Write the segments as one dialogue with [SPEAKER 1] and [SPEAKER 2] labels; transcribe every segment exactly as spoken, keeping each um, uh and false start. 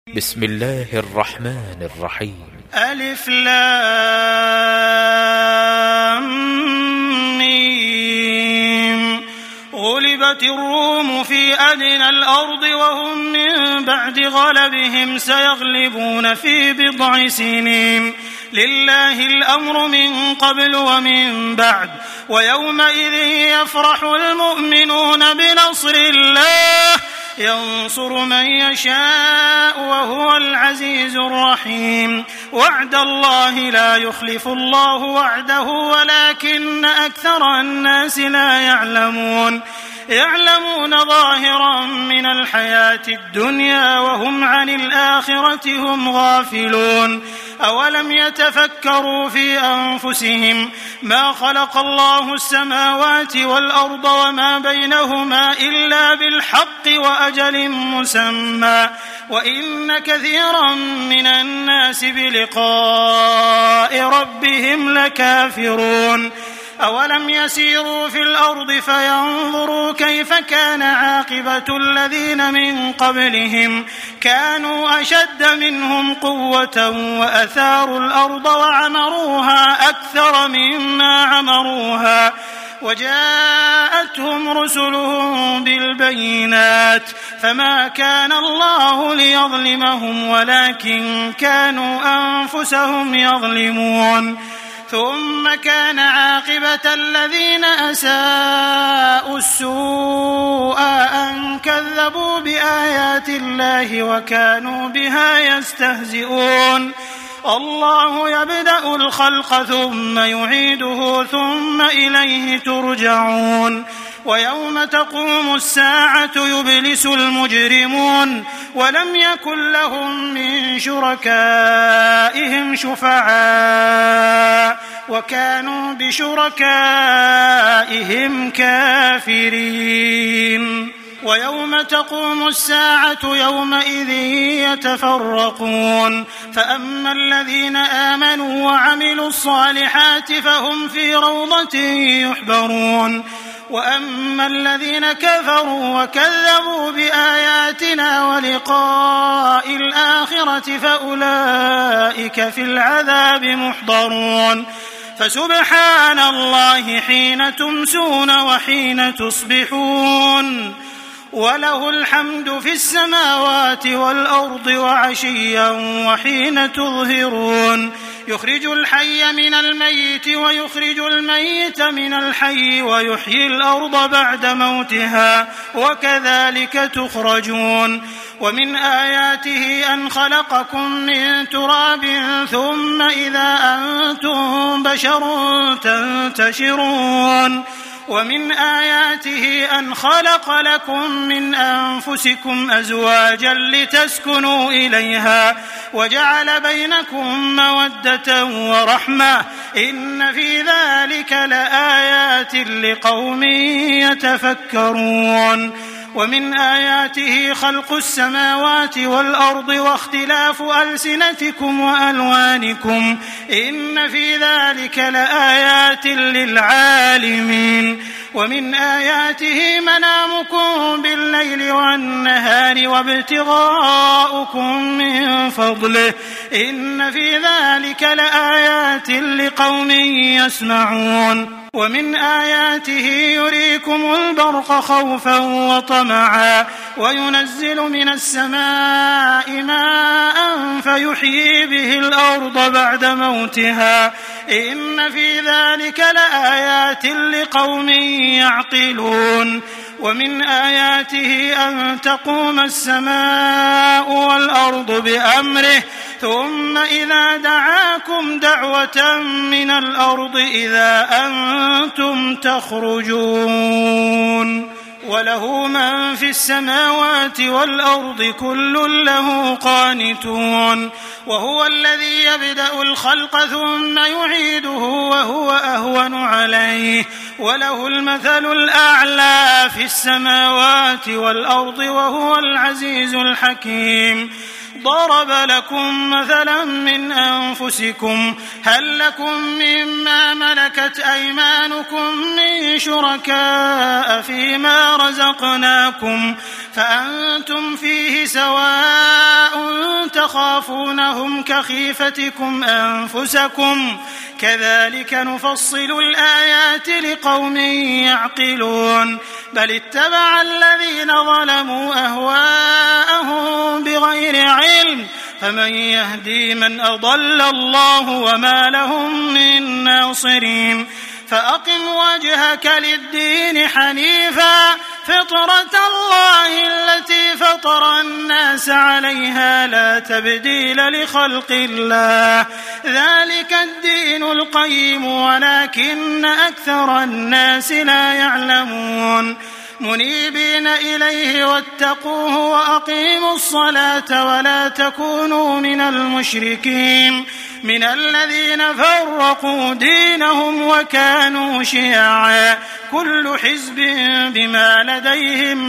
[SPEAKER 1] بسم الله الرحمن الرحيم.
[SPEAKER 2] ألف لام ميم. غلبت الروم في أدنى الأرض وهم من بعد غلبهم سيغلبون في بضع سنين. لله الأمر من قبل ومن بعد ويومئذ يفرح المؤمنون بنصر الله ينصر من يشاء وهو العزيز الرحيم. وعد الله لا يخلف الله وعده ولكن أكثر الناس لا يعلمون يعلمون ظاهرا من الحياة الدنيا وهم عن الآخرة هم غافلون. أولم يتفكروا في أنفسهم ما خلق الله السماوات والأرض وما بينهما إلا بالحق وأجل مسمى وإن كثيرا من الناس بلقاء ربهم لكافرون. أولم يسيروا في الأرض فينظروا كيف كان عاقبة الذين من قبلهم كانوا أشد منهم قوة وأثاروا الأرض وعمروها أكثر مما عمروها وجاءتهم رسلهم بالبينات فما كان الله ليظلمهم ولكن كانوا أنفسهم يظلمون. ثم كان عاقبة الذين أساءوا السوء أن كذبوا بآيات الله وكانوا بها يستهزئون. الله يبدأ الخلق ثم يعيده ثم إليه ترجعون. ويوم تقوم الساعة يبلس المجرمون ولم يكن لهم من شركائهم شفعاء وكانوا بشركائهم كافرين. ويوم تقوم الساعة يومئذ يتفرقون فأما الذين آمنوا وعملوا الصالحات فهم في روضة يحبرون وأما الذين كفروا وكذبوا بآياتنا ولقاء الآخرة فأولئك في العذاب محضرون. فسبحان الله حين تمسون وحين تصبحون وله الحمد في السماوات والأرض وعشيا وحين تظهرون. يخرج الحي من الميت ويخرج الميت من الحي ويحيي الأرض بعد موتها وكذلك تخرجون. ومن آياته أن خلقكم من تراب ثم إذا أنتم بشر تنتشرون. ومن آياته أن خلق لكم من أنفسكم أزواجا لتسكنوا إليها وجعل بينكم مودة ورحمة إن في ذلك لآيات لقوم يتفكرون. ومن آياته خلق السماوات والأرض واختلاف ألسنتكم وألوانكم إن في ذلك لآيات للعالمين. ومن آياته منامكم بالليل والنهار وابتغاؤكم من فضله إن في ذلك لآيات لقوم يسمعون. ومن آياته يريكم البرق خوفا وطمعا وينزل من السماء ماء فيحيي به الأرض بعد موتها إن في ذلك لآيات لقوم يعقلون. ومن آياته أن تقوم السماء والأرض بأمره ثم إذا دعاكم دعوة من الأرض إذا أنتم تخرجون. وله من في السماوات والأرض كل له قانتون. وهو الذي يبدأ الخلق ثم يعيده وهو أهون عليه وله المثل الأعلى في السماوات والأرض وهو العزيز الحكيم. ضرب لكم مثلا من أنفسكم هل لكم مما ملكت أيمانكم من شركاء فيما رزقناكم فأنتم فيه سواء تخافونهم كخيفتكم أنفسكم كذلك نفصل الآيات لقوم يعقلون بل اتبع الذين ظلموا أهواءهم بغير علم فمن يهدي من أضل الله وما لهم من ناصرين فأقم وجهك للدين حنيفا فطرة الله التي فطر الناس عليها لا تبديل لخلق الله ذلك الدين القيم ولكن أكثر الناس لا يعلمون منيبين إليه واتقوه وأقيموا الصلاة ولا تكونوا من المشركين من الذين فرقوا دينهم وكانوا شيعا كل حزب بما لديهم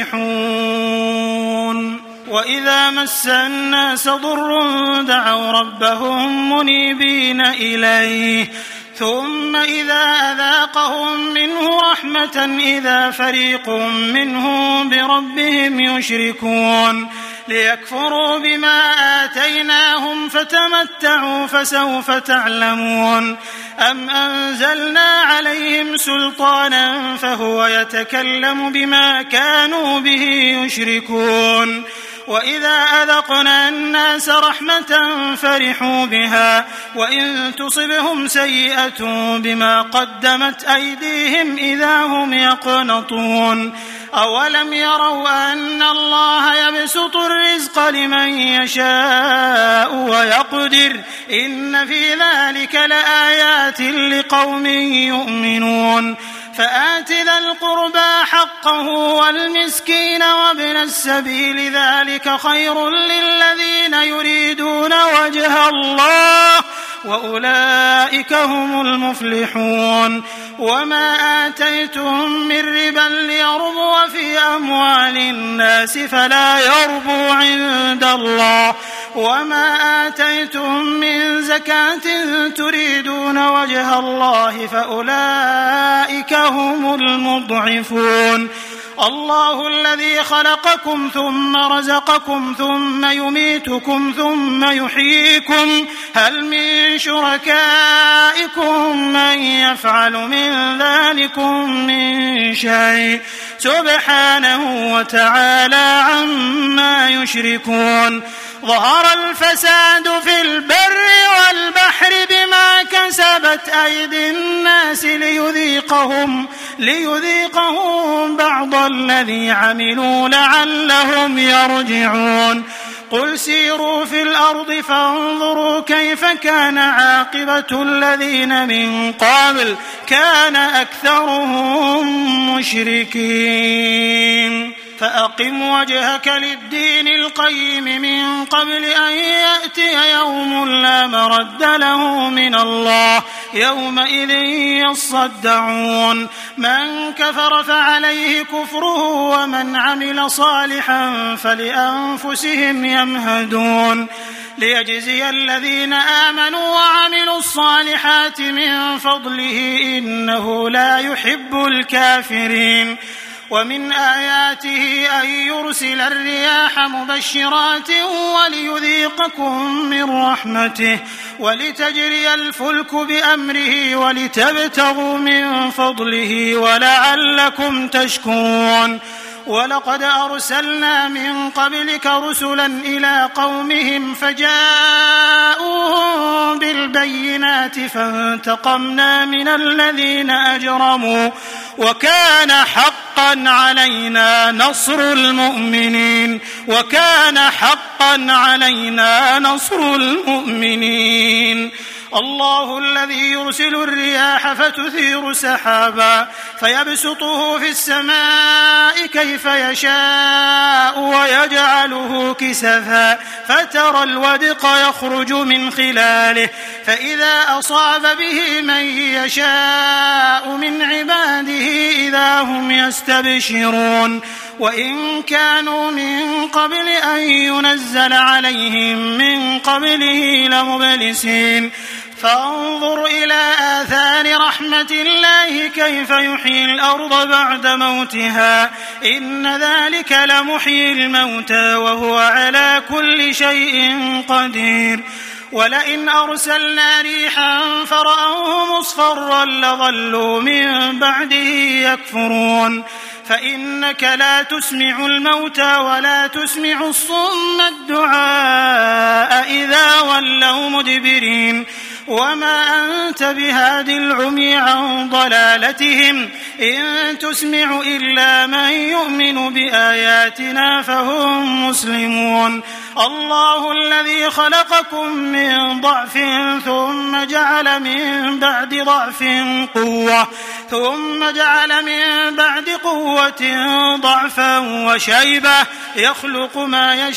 [SPEAKER 2] فرحون وإذا مس الناس ضر دعوا ربهم منيبين إليه ثم إذا أذاقهم منه رحمة إذا فريق منهم بربهم يشركون ليكفروا بما آتيناهم فتمتعوا فسوف تعلمون أم أنزلنا عليهم سلطانا فهو يتكلم بما كانوا به يشركون وإذا أذقنا الناس رحمة فرحوا بها وإن تصبهم سيئة بما قدمت أيديهم إذا هم يقنطون أولم يروا أن الله يبسط الرزق لمن يشاء ويقدر إن في ذلك لآيات لقوم يؤمنون فآت ذا القربى حقه والمسكين وابن السبيل ذلك خير للذين يريدون وجه الله وأولئك هم المفلحون وما آتيتم من ربا ليربو في أموال الناس فلا يربو عند الله وما آتيتم من زكاة تريدون وجه الله فأولئك هم المضعفون الله الذي خلقكم ثم رزقكم ثم يميتكم ثم يحييكم هل من شركائكم من يفعل من ذلكم من شيء سبحانه وتعالى عما يشركون ظهر الفساد في البر والبحر بما كسبت أيدي الناس ليذيقهم ليذيقهم بعض الذي عملوا لعلهم يرجعون قل سيروا في الأرض فانظروا كيف كان عاقبة الذين من قبل كان أكثرهم مشركين فأقم وجهك للدين القيم من قبل أن يأتي يوم لا مرد له من الله يومئذ يصدعون من كفر فعليه كفره ومن عمل صالحا فلأنفسهم يمهدون ليجزي الذين آمنوا وعملوا الصالحات من فضله إنه لا يحب الكافرين ومن آياته أن يرسل الرياح مبشرات وليذيقكم من رحمته ولتجري الفلك بأمره ولتبتغوا من فضله ولعلكم تشكرون ولقد أرسلنا من قبلك رسلا إلى قومهم فجاءوهم بالبينات فانتقمنا من الذين أجرموا وكان حقا علينا نصر المؤمنين وكان حقا علينا نصر المؤمنين الله الذي يرسل الرياح فتثير سحابا فيبسطه في السماء كيف يشاء ويجعله كسفا فترى الودق يخرج من خلاله فإذا أصاب به من يشاء من عباده إذا هم يستبشرون وإن كانوا من قبل أن ينزل عليهم من قبله لمبلسين فانظر إلى آثار رحمة الله كيف يحيي الأرض بعد موتها إن ذلك لمحيي الموتى وهو على كل شيء قدير ولئن أرسلنا ريحا فرأوه مصفرا لظلوا من بعده يكفرون فإنك لا تسمع الموتى ولا تسمع الصم الدعاء إذا ولوا مدبرين وما أنت بهاد العمي عن ضلالتهم إن تسمع إلا من يؤمن بآياتنا فهم مسلمون الله الذي خلقكم من ضعف ثم جعل من بعد ضعف قوة ثم جعل من بعد قوة ضعفا وشيبة يخلق ما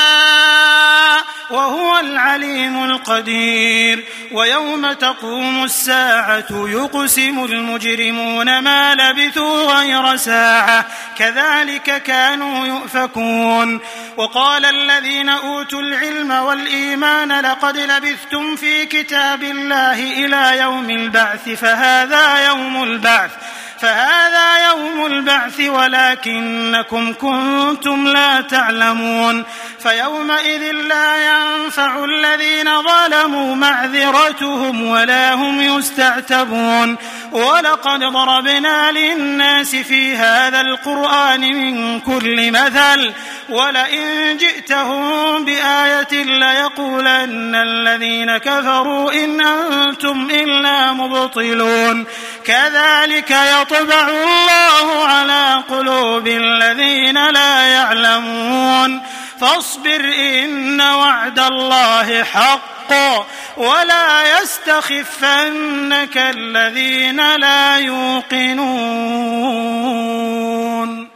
[SPEAKER 2] يشاء وهو العليم القدير ويوم تقوم الساعة يقسم المجرمون ما لبثوا غير ساعة كذلك كانوا يؤفكون وقال الذين أوتوا العلم والإيمان لقد لبثتم في كتاب الله إلى يوم البعث فهذا يوم البعث فهذا يوم البعث ولكنكم كنتم لا تعلمون فيومئذ لا ينفع الذين ظلموا معذرتهم ولا هم يستعتبون ولقد ضربنا للناس في هذا القرآن من كل مثل ولئن جئتهم بآية ليقولن الذين كفروا إن أنتم إلا مبطلون كذلك يطبع الله على قلوب الذين لا يعلمون فاصبر إن وعد الله حق ولا يستخفنك الذين لا يوقنون